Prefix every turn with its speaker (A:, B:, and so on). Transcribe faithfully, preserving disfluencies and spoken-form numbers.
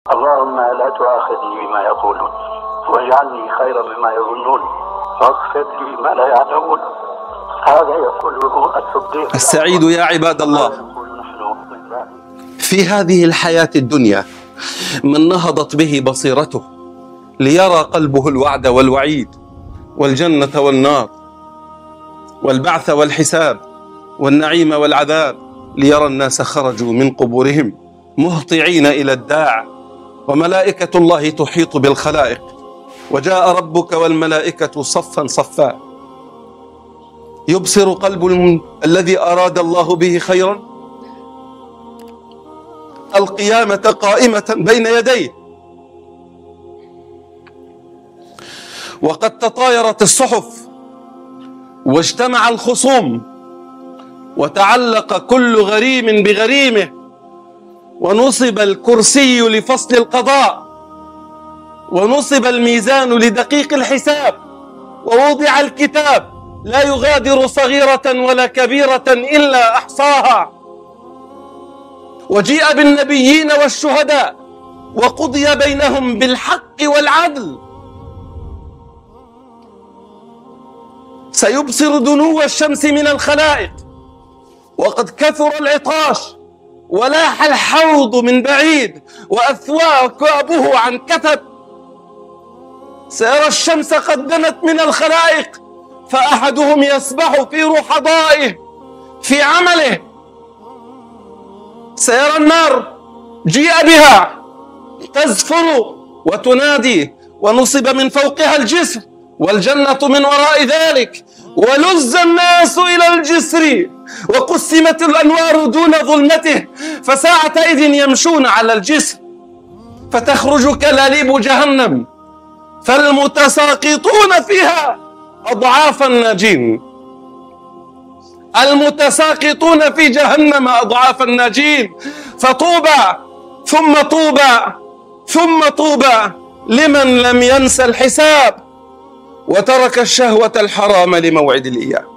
A: اللهم لا تؤاخذني بما يقولون واجعلني خيرا مما يظنون واغفر لي ما لا يعلمون. هذا يقوله الصديق
B: السعيد يا عباد الله في هذه الحياة الدنيا من نهضت به بصيرته ليرى قلبه الوعد والوعيد والجنة والنار والبعث والحساب والنعيم والعذاب، ليرى الناس خرجوا من قبورهم مهطعين إلى الداع وملائكة الله تحيط بالخلائق وجاء ربك والملائكة صفا صفا. يبصر قلب الم... الذي أراد الله به خيرا القيامة قائمة بين يديه، وقد تطايرت الصحف واجتمع الخصوم وتعلق كل غريم بغريمه، ونصب الكرسي لفصل القضاء ونصب الميزان لدقيق الحساب، ووضع الكتاب لا يغادر صغيرة ولا كبيرة إلا أحصاها، وجيء بالنبيين والشهداء وقضي بينهم بالحق والعدل. سيبصر دنو الشمس من الخلائق وقد كثر العطاش ولاح الحوض من بعيد وأثوابه عن كثب. سيرى الشمس قد دنت من الخلائق فأحدهم يسبح في رحضائه في عمله. سيرى النار جيء بها تزفر وتنادي ونصب من فوقها الجسر، والجنة من وراء ذلك، ولز الناس إلى الجسر وقسمت الأنوار دون ظلمته، فساعتئذ يمشون على الجسر فتخرج كلاليب جهنم، فالمتساقطون فيها أضعاف الناجين. المتساقطون في جهنم أضعاف الناجين. فطوبى ثم طوبى ثم طوبى لمن لم ينس الحساب وترك الشهوة الحرام لموعد الإيام.